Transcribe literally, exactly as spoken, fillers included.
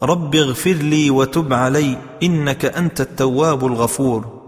رب اغفر لي وتب علي إنك أنت التواب الغفور.